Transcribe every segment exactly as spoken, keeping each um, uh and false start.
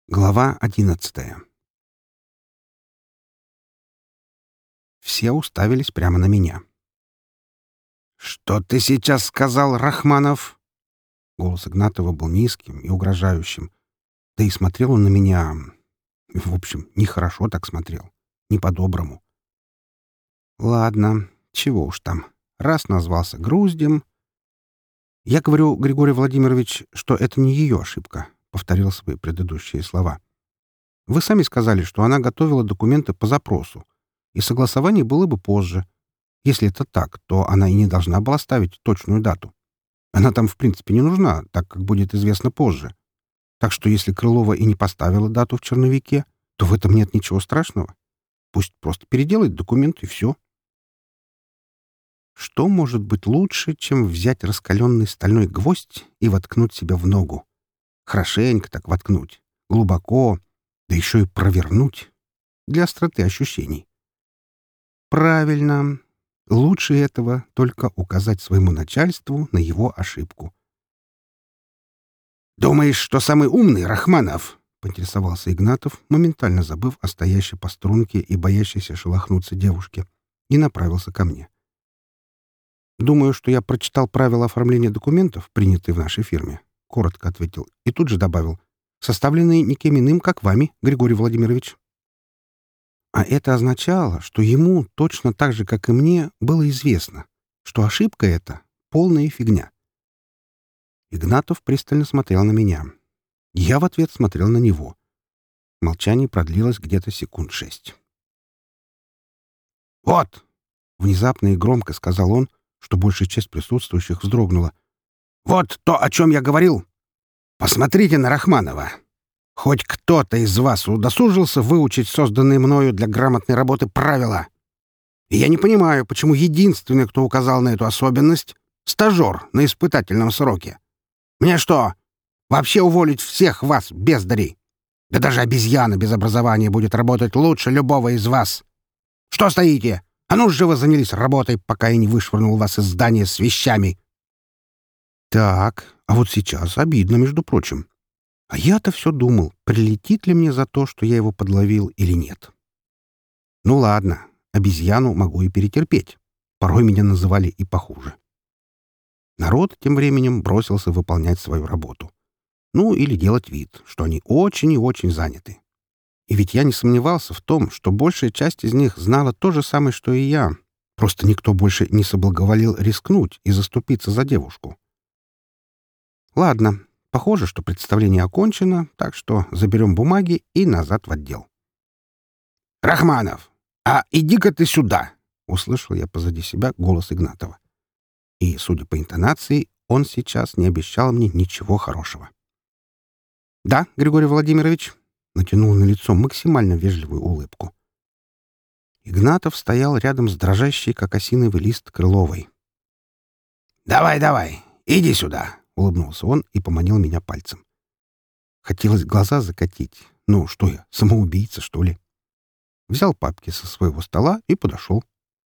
Глава одиннадцатая. Все уставились прямо на меня. «Что ты сейчас сказал, Рахманов?» Голос Игнатова был низким и угрожающим. Да и смотрел он на меня... В общем, нехорошо так смотрел. Не по-доброму. Ладно, чего уж там. Раз назвался груздем... Я говорю, Григорий Владимирович, что это не ее ошибка. Повторил свои предыдущие слова. Вы сами сказали, что она готовила документы по запросу, и согласование было бы позже. Если это так, то она и не должна была ставить точную дату. Она там, в принципе, не нужна, так как будет известно позже. Так что если Крылова и не поставила дату в черновике, то в этом нет ничего страшного. Пусть просто переделает документ, и все. Что может быть лучше, чем взять раскаленный стальной гвоздь и воткнуть себя в ногу? Хорошенько так воткнуть, глубоко, да еще и провернуть для остроты ощущений. Правильно. Лучше этого только указать своему начальству на его ошибку. «Думаешь, что самый умный, Рахманов?» — поинтересовался Игнатов, моментально забыв о стоящей по струнке и боящейся шелохнуться девушке, и направился ко мне. «Думаю, что я прочитал правила оформления документов, принятые в нашей фирме», — коротко ответил и тут же добавил, «составленные никем иным, как вами, Григорий Владимирович». А это означало, что ему, точно так же, как и мне, было известно, что ошибка эта — полная фигня. Игнатов пристально смотрел на меня. Я в ответ смотрел на него. Молчание продлилось где-то секунд шесть. «Вот!» — внезапно и громко сказал он, что большая часть присутствующих вздрогнула. «Вот то, о чем я говорил! Посмотрите на Рахманова! Хоть кто-то из вас удосужился выучить созданные мною для грамотной работы правила. И я не понимаю, почему единственный, кто указал на эту особенность — стажер на испытательном сроке. Мне что, вообще уволить всех вас, бездарей? Да даже обезьяна без образования будет работать лучше любого из вас. Что стоите? А ну, живо занялись работой, пока я не вышвырнул вас из здания с вещами». Так, а вот сейчас обидно, между прочим. А я-то все думал, прилетит ли мне за то, что я его подловил или нет. Ну ладно, обезьяну могу и перетерпеть. Порой меня называли и похуже. Народ тем временем бросился выполнять свою работу. Ну, или делать вид, что они очень и очень заняты. И ведь я не сомневался в том, что большая часть из них знала то же самое, что и я. Просто никто больше не соблаговолил рискнуть и заступиться за девушку. Ладно, похоже, что представление окончено, так что заберем бумаги и назад в отдел. «Рахманов, а иди-ка ты сюда!» — услышал я позади себя голос Игнатова. И, судя по интонации, он сейчас не обещал мне ничего хорошего. «Да, Григорий Владимирович», — натянул на лицо максимально вежливую улыбку. Игнатов стоял рядом с дрожащей, как осиновый лист, Крыловой. «Давай, давай, иди сюда!» — улыбнулся он и поманил меня пальцем. Хотелось глаза закатить. Ну, что я, самоубийца, что ли? Взял папки со своего стола и подошел.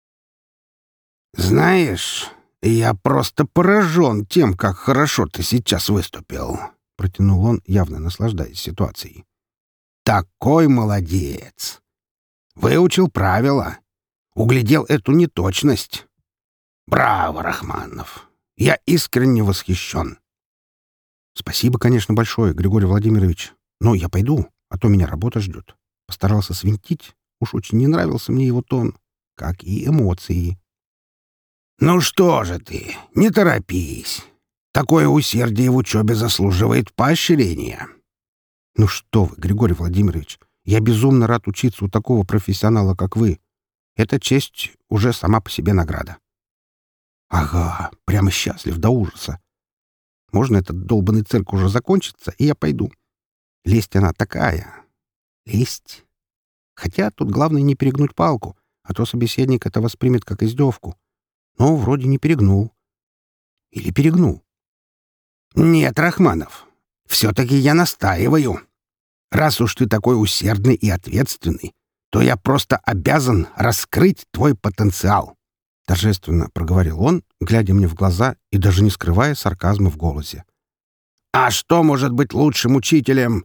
«Знаешь, я просто поражен тем, как хорошо ты сейчас выступил», — протянул он, явно наслаждаясь ситуацией. «Такой молодец! Выучил правила, углядел эту неточность. Браво, Рахманов! Я искренне восхищен». «Спасибо, конечно, большое, Григорий Владимирович. Но я пойду, а то меня работа ждет». Постарался свинтить. Уж очень не нравился мне его тон, как и эмоции. «Ну что же ты, не торопись. Такое усердие в учебе заслуживает поощрения». «Ну что вы, Григорий Владимирович, я безумно рад учиться у такого профессионала, как вы. Эта честь уже сама по себе награда». «Ага, прямо счастлив до ужаса. Можно этот долбанный цирк уже закончится, и я пойду. Лесть она такая. Лесть. Хотя тут главное не перегнуть палку, а то собеседник это воспримет как издевку. Но вроде не перегнул. Или перегнул». «Нет, Рахманов, все-таки я настаиваю. Раз уж ты такой усердный и ответственный, то я просто обязан раскрыть твой потенциал», — торжественно проговорил он, глядя мне в глаза и даже не скрывая сарказма в голосе. «А что может быть лучшим учителем?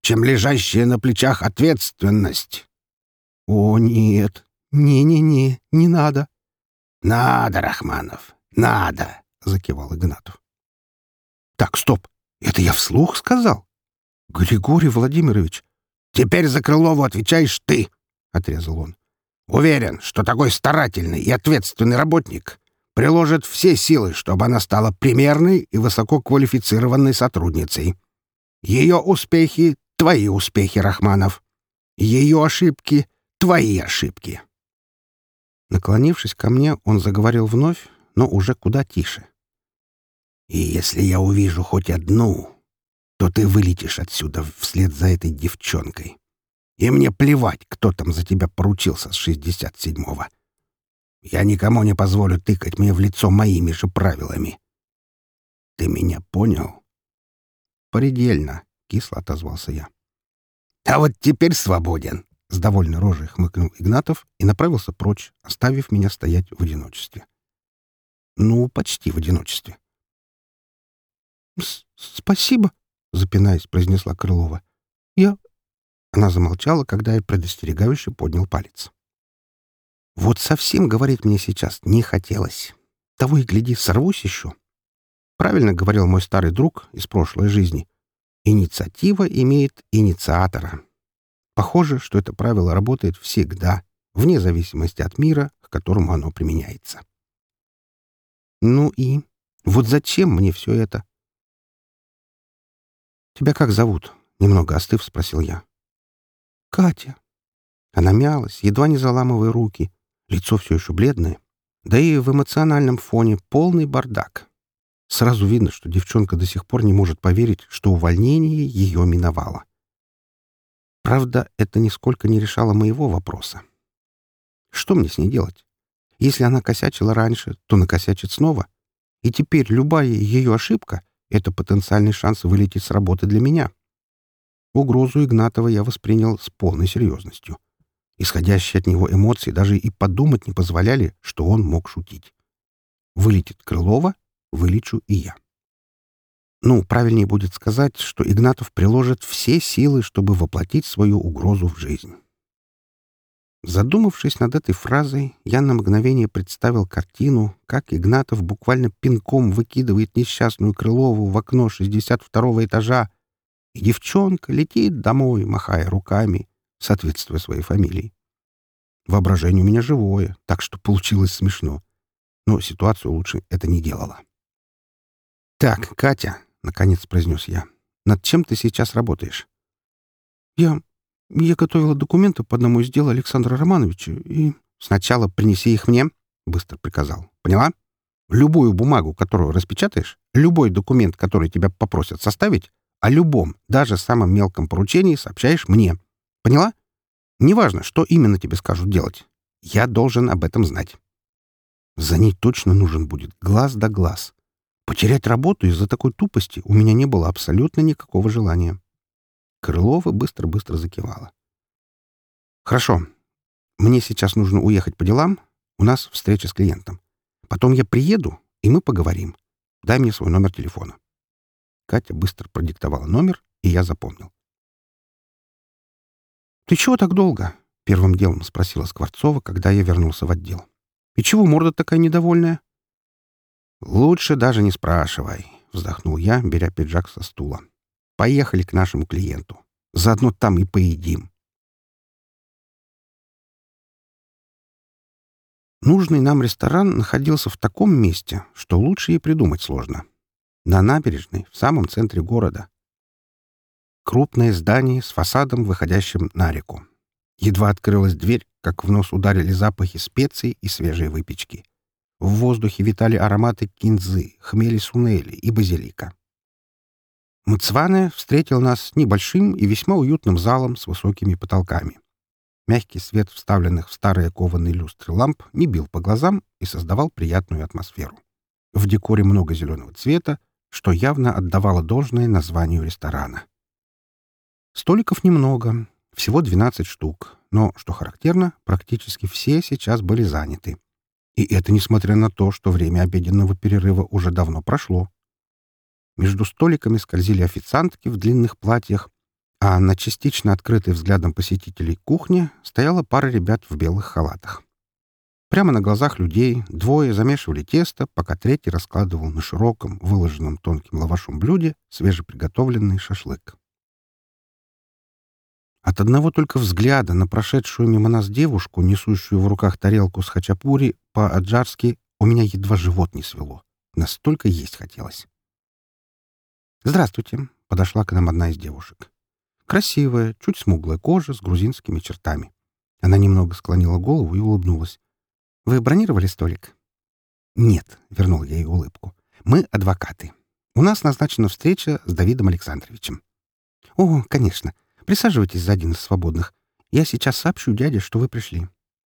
чем лежащая на плечах ответственность. О, нет. Не-не-не, не надо. Надо, Рахманов, надо, закивал Игнатов. Так, стоп. Это я вслух сказал? Григорий Владимирович. Теперь за Крылову отвечаешь ты, отрезал он. Уверен, что такой старательный и ответственный работник приложит все силы, чтобы она стала примерной и высококвалифицированной сотрудницей. Ее успехи — твои успехи, Рахманов. Ее ошибки — твои ошибки. Наклонившись ко мне, он заговорил вновь, но уже куда тише. «И если я увижу хоть одну, то ты вылетишь отсюда вслед за этой девчонкой. И мне плевать, кто там за тебя поручился с шестьдесят седьмого. Я никому не позволю тыкать мне в лицо моими же правилами. Ты меня понял?» «Предельно», — кисло отозвался я. «А вот теперь свободен», — с довольной рожей хмыкнул Игнатов и направился прочь, оставив меня стоять в одиночестве. Ну, почти в одиночестве. «Спасибо», — запинаясь, произнесла Крылова. «Я...» Она замолчала, когда я предостерегающе поднял палец. Вот совсем говорить мне сейчас не хотелось. Того и гляди, сорвусь еще. Правильно говорил мой старый друг из прошлой жизни. Инициатива имеет инициатора. Похоже, что это правило работает всегда, вне зависимости от мира, к которому оно применяется. Ну и вот зачем мне все это? «Тебя как зовут?» — немного остыв, спросил я. «Катя». Она мялась, едва не заламывая руки. Лицо все еще бледное. Да и в эмоциональном фоне полный бардак. Сразу видно, что девчонка до сих пор не может поверить, что увольнение ее миновало. Правда, это нисколько не решало моего вопроса. Что мне с ней делать? Если она косячила раньше, то накосячит снова. И теперь любая ее ошибка — это потенциальный шанс вылететь с работы для меня. Угрозу Игнатова я воспринял с полной серьезностью. Исходящие от него эмоции даже и подумать не позволяли, что он мог шутить. Вылетит Крылова, вылечу и я. Ну, правильнее будет сказать, что Игнатов приложит все силы, чтобы воплотить свою угрозу в жизнь. Задумавшись над этой фразой, я на мгновение представил картину, как Игнатов буквально пинком выкидывает несчастную Крылову в окно шестьдесят второго этажа, и девчонка летит домой, махая руками, соответствуя своей фамилии. Воображение у меня живое, так что получилось смешно. Но ситуацию лучше это не делало. «Так, Катя», — наконец произнес я, — «над чем ты сейчас работаешь?» «Я... я готовила документы по одному из дел Александра Романовича, и...» «Сначала принеси их мне», — быстро приказал. «Поняла? Любую бумагу, которую распечатаешь, любой документ, который тебя попросят составить, о любом, даже самом мелком поручении сообщаешь мне. Поняла? Неважно, что именно тебе скажут делать. Я должен об этом знать. За ней точно нужен будет глаз да глаз. Потерять работу из-за такой тупости у меня не было абсолютно никакого желания». Крылова быстро-быстро закивала. «Хорошо. Мне сейчас нужно уехать по делам. У нас встреча с клиентом. Потом я приеду, и мы поговорим. Дай мне свой номер телефона». Катя быстро продиктовала номер, и я запомнил. «Ты чего так долго?» — первым делом спросила Скворцова, когда я вернулся в отдел. «И чего морда такая недовольная?» «Лучше даже не спрашивай», — вздохнул я, беря пиджак со стула. «Поехали к нашему клиенту. Заодно там и поедим». Нужный нам ресторан находился в таком месте, что лучше и придумать сложно. На набережной, в самом центре города. Крупное здание с фасадом, выходящим на реку. Едва открылась дверь, как в нос ударили запахи специй и свежей выпечки. В воздухе витали ароматы кинзы, хмели-сунели и базилика. Мцване встретил нас небольшим и весьма уютным залом с высокими потолками. Мягкий свет вставленных в старые кованые люстры ламп не бил по глазам и создавал приятную атмосферу. В декоре много зеленого цвета, что явно отдавало должное названию ресторана. Столиков немного, всего двенадцать штук, но, что характерно, практически все сейчас были заняты. И это несмотря на то, что время обеденного перерыва уже давно прошло. Между столиками скользили официантки в длинных платьях, А на частично открытой взглядом посетителей кухне стояла пара ребят в белых халатах. Прямо на глазах людей двое замешивали тесто, пока третий раскладывал на широком, выложенном тонким лавашом блюде свежеприготовленный шашлык. От одного только взгляда на прошедшую мимо нас девушку, несущую в руках тарелку с хачапури по-аджарски, у меня едва живот не свело. Настолько есть хотелось. «Здравствуйте», — подошла к нам одна из девушек. Красивая, чуть смуглая кожа с грузинскими чертами. Она немного склонила голову и улыбнулась. «Вы бронировали столик?» «Нет», — вернул я ей улыбку. «Мы адвокаты. У нас назначена встреча с Давидом Александровичем». «О, конечно. Присаживайтесь за один из свободных. Я сейчас сообщу дяде, что вы пришли».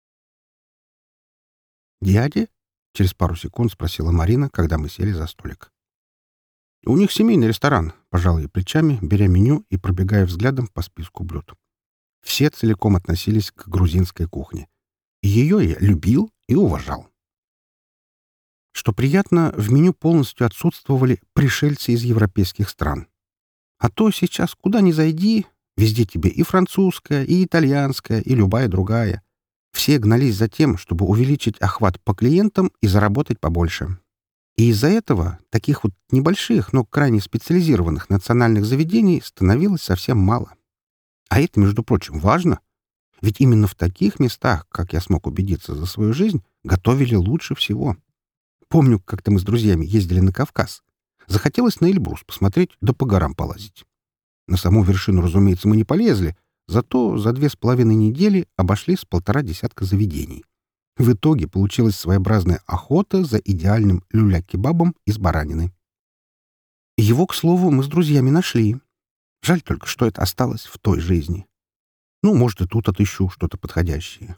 «Дяде?» — через пару секунд спросила Марина, когда мы сели за столик. «У них семейный ресторан», — пожал я плечами, беря меню и пробегая взглядом по списку блюд. Все целиком относились к грузинской кухне. И ее я любил и уважал. Что приятно, в меню полностью отсутствовали пришельцы из европейских стран. А то сейчас куда ни зайди, везде тебе и французская, и итальянская, и любая другая. Все гнались за тем, чтобы увеличить охват по клиентам и заработать побольше. И из-за этого таких вот небольших, но крайне специализированных национальных заведений становилось совсем мало. А это, между прочим, важно. Ведь именно в таких местах, как я смог убедиться за свою жизнь, готовили лучше всего. Помню, как-то мы с друзьями ездили на Кавказ. Захотелось на Эльбрус посмотреть, да по горам полазить. На саму вершину, разумеется, мы не полезли, зато за две с половиной недели обошли с полтора десятка заведений. В итоге получилась своеобразная охота за идеальным люля-кебабом из баранины. Его, к слову, мы с друзьями нашли. Жаль только, что это осталось в той жизни. Ну, может, и тут отыщу что-то подходящее.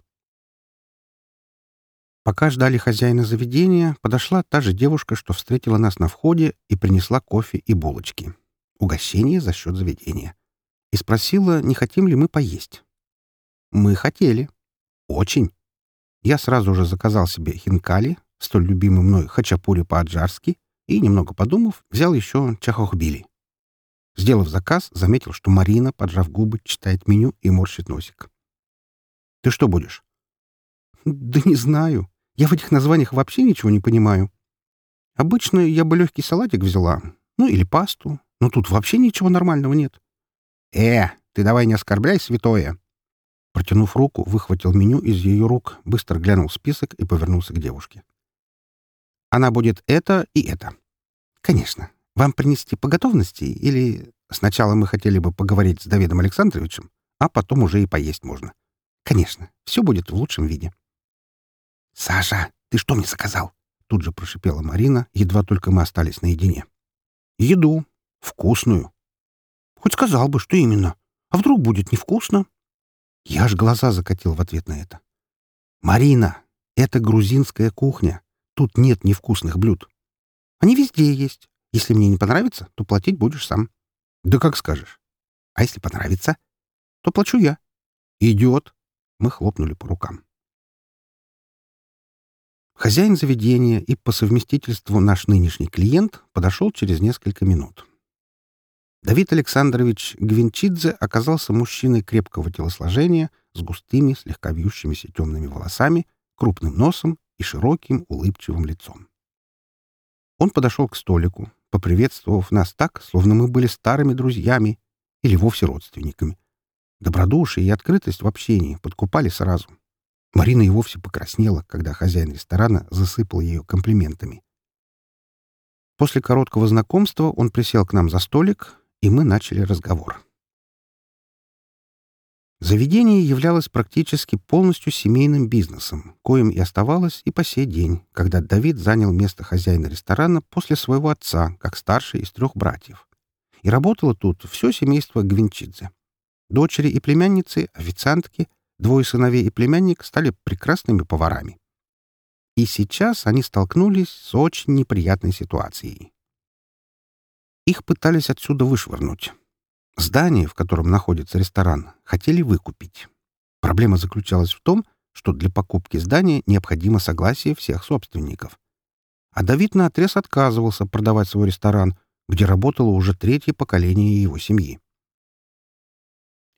Пока ждали хозяина заведения, подошла та же девушка, что встретила нас на входе и принесла кофе и булочки. Угощение за счет заведения. И спросила, не хотим ли мы поесть. Мы хотели. Очень. Я сразу же заказал себе хинкали, столь любимый мной хачапури по-аджарски, и, немного подумав, взял еще чахохбили. Сделав заказ, заметил, что Марина, поджав губы, читает меню и морщит носик. «Ты что будешь?» «Да не знаю. Я в этих названиях вообще ничего не понимаю. Обычно я бы легкий салатик взяла, ну или пасту, но тут вообще ничего нормального нет». «Э, ты давай не оскорбляй святое!» Протянув руку, выхватил меню из ее рук, быстро глянул в список и повернулся к девушке. «Она будет это и это. Конечно. Вам принести по готовности или сначала мы хотели бы поговорить с Давидом Александровичем, а потом уже и поесть можно? Конечно, все будет в лучшем виде». «Саша, ты что мне заказал?» Тут же прошипела Марина, едва только мы остались наедине. «Еду. Вкусную». «Хоть сказал бы, что именно. А вдруг будет невкусно?» Я аж глаза закатил в ответ на это. «Марина, это грузинская кухня. Тут нет невкусных блюд. Они везде есть. Если мне не понравится, то платить будешь сам». «Да как скажешь». «А если понравится, то плачу я». «Идет». Мы хлопнули по рукам. Хозяин заведения и по совместительству наш нынешний клиент подошел через несколько минут. Давид Александрович Гвинчидзе оказался мужчиной крепкого телосложения с густыми, слегка вьющимися темными волосами, крупным носом и широким улыбчивым лицом. Он подошел к столику, поприветствовав нас так, словно мы были старыми друзьями или вовсе родственниками. Добродушие и открытость в общении подкупали сразу. Марина и вовсе покраснела, когда хозяин ресторана засыпал ее комплиментами. После короткого знакомства он присел к нам за столик, и мы начали разговор. Заведение являлось практически полностью семейным бизнесом, коим и оставалось и по сей день, когда Давид занял место хозяина ресторана после своего отца, как старший из трех братьев. И работало тут все семейство Гвинчидзе. Дочери и племянницы, официантки, двое сыновей и племянник стали прекрасными поварами. И сейчас они столкнулись с очень неприятной ситуацией. Их пытались отсюда вышвырнуть. Здание, в котором находится ресторан, хотели выкупить. Проблема заключалась в том, что для покупки здания необходимо согласие всех собственников. А Давид наотрез отказывался продавать свой ресторан, где работало уже третье поколение его семьи.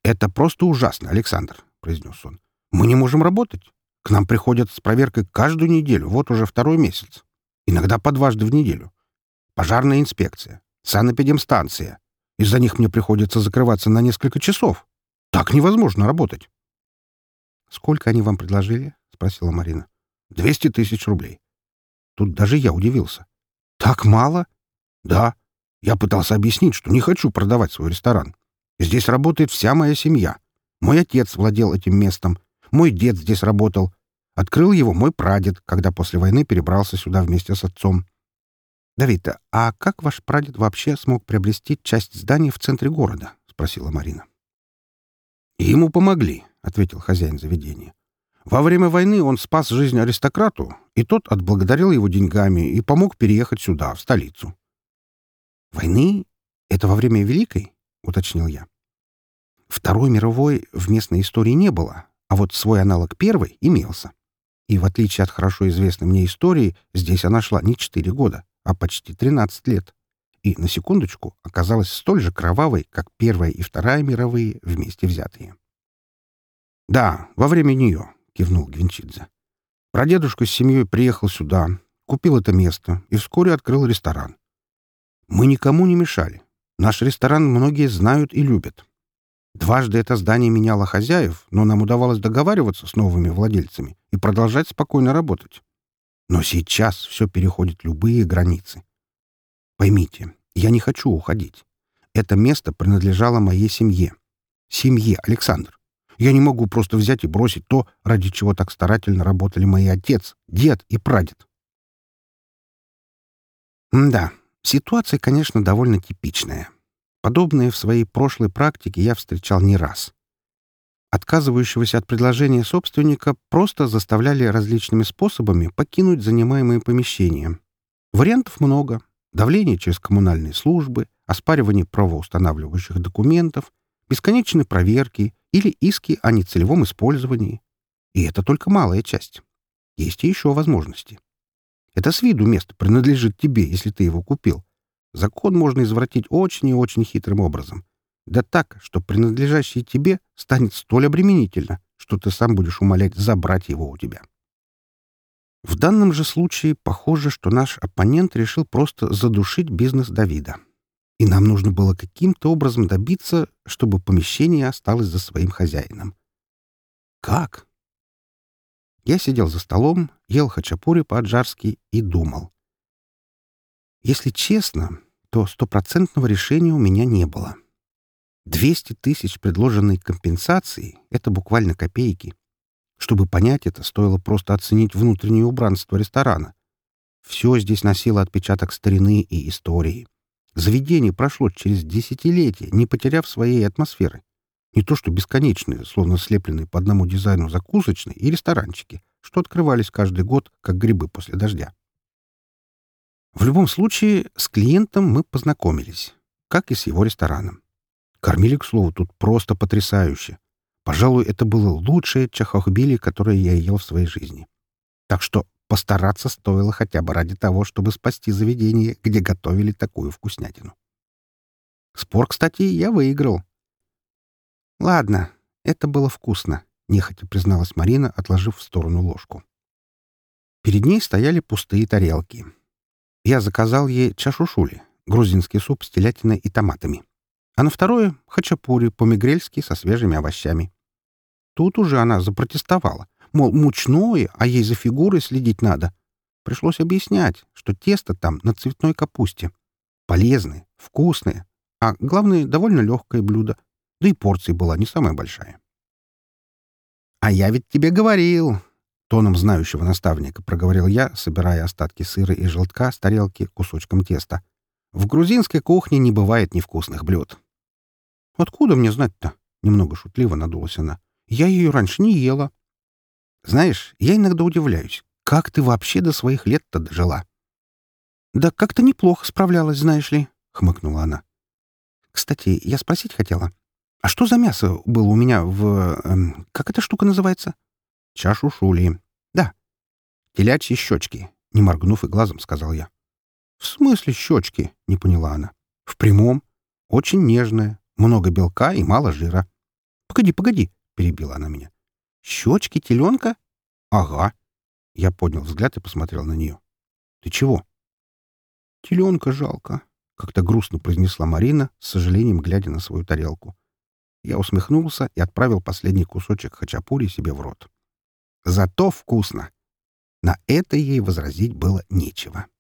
«Это просто ужасно, Александр», — произнес он. «Мы не можем работать. К нам приходят с проверкой каждую неделю, вот уже второй месяц. Иногда по дважды в неделю. Пожарная инспекция, санэпидемстанция. Из-за них мне приходится закрываться на несколько часов. Так невозможно работать». «Сколько они вам предложили?» — спросила Марина. «Двести тысяч рублей». Тут даже я удивился. «Так мало?» «Да. Я пытался объяснить, что не хочу продавать свой ресторан. Здесь работает вся моя семья. Мой отец владел этим местом. Мой дед здесь работал. Открыл его мой прадед, когда после войны перебрался сюда вместе с отцом». «Давид, а как ваш прадед вообще смог приобрести часть здания в центре города?» — спросила Марина. «Ему помогли», — ответил хозяин заведения. «Во время войны он спас жизнь аристократу, и тот отблагодарил его деньгами и помог переехать сюда, в столицу». «Войны? Это во время Великой?» — уточнил я. Второй мировой в местной истории не было, а вот свой аналог первой имелся. И в отличие от хорошо известной мне истории, здесь она шла не четыре года, а почти тринадцать лет. И, на секундочку, оказалась столь же кровавой, как Первая и Вторая мировые вместе взятые. «Да, во время нее», — кивнул Гвинчидзе. «Прадедушка с семьей приехал сюда, купил это место и вскоре открыл ресторан. Мы никому не мешали. Наш ресторан многие знают и любят. Дважды это здание меняло хозяев, но нам удавалось договариваться с новыми владельцами и продолжать спокойно работать. Но сейчас все переходит любые границы. Поймите, я не хочу уходить. Это место принадлежало моей семье. Семье, Александр. Я не могу просто взять и бросить то, ради чего так старательно работали мои отец, дед и прадед». Да, ситуация, конечно, довольно типичная. Подобное в своей прошлой практике я встречал не раз. Отказывающегося от предложения собственника просто заставляли различными способами покинуть занимаемые помещения. Вариантов много. Давление через коммунальные службы, оспаривание правоустанавливающих документов, бесконечные проверки или иски о нецелевом использовании. И это только малая часть. Есть и еще возможности. Это с виду место принадлежит тебе, если ты его купил. Закон можно извратить очень и очень хитрым образом. Да так, что принадлежащее тебе станет столь обременительно, что ты сам будешь умолять забрать его у тебя. В данном же случае похоже, что наш оппонент решил просто задушить бизнес Давида. И нам нужно было каким-то образом добиться, чтобы помещение осталось за своим хозяином. Как? Я сидел за столом, ел хачапури по-аджарски и думал. Если честно, то стопроцентного решения у меня не было. двести тысяч предложенной компенсации — это буквально копейки. Чтобы понять это, стоило просто оценить внутреннее убранство ресторана. Все здесь носило отпечаток старины и истории. Заведение прошло через десятилетия, не потеряв своей атмосферы. Не то что бесконечные, словно слепленные по одному дизайну закусочные и ресторанчики, что открывались каждый год, как грибы после дождя. В любом случае, с клиентом мы познакомились, как и с его рестораном. Кормили, к слову, тут просто потрясающе. Пожалуй, это было лучшее чахохбили, которое я ел в своей жизни. Так что постараться стоило хотя бы ради того, чтобы спасти заведение, где готовили такую вкуснятину. Спор, кстати, я выиграл. «Ладно, это было вкусно», — нехотя призналась Марина, отложив в сторону ложку. Перед ней стояли пустые тарелки. Я заказал ей чашушули, грузинский суп с телятиной и томатами. А на второе — хачапури по-мигрельски со свежими овощами. Тут уже она запротестовала. Мол, мучное, а ей за фигурой следить надо. Пришлось объяснять, что тесто там на цветной капусте. Полезное, вкусное, а главное, довольно легкое блюдо. Да и порция была не самая большая. «А я ведь тебе говорил!» — тоном знающего наставника проговорил я, собирая остатки сыра и желтка с тарелки кусочком теста. «В грузинской кухне не бывает невкусных блюд». «Откуда мне знать-то?» — немного шутливо надулась она. «Я ее раньше не ела». «Знаешь, я иногда удивляюсь, как ты вообще до своих лет-то дожила?» «Да как-то неплохо справлялась, знаешь ли», — хмыкнула она. «Кстати, я спросить хотела, а что за мясо было у меня в... Эм, как эта штука называется?» «Чашушули». «Да». «Телячьи щечки», — не моргнув и глазом, сказал я. «В смысле щечки?» — не поняла она. «В прямом. Очень нежная, много белка и мало жира. «Погоди, погоди!» — перебила она меня. «Щечки теленка?» «Ага». Я поднял взгляд и посмотрел на нее. «Ты чего?» «Теленка жалко», — как-то грустно произнесла Марина, с сожалением глядя на свою тарелку. Я усмехнулся и отправил последний кусочек хачапури себе в рот. Зато вкусно. На это ей возразить было нечего.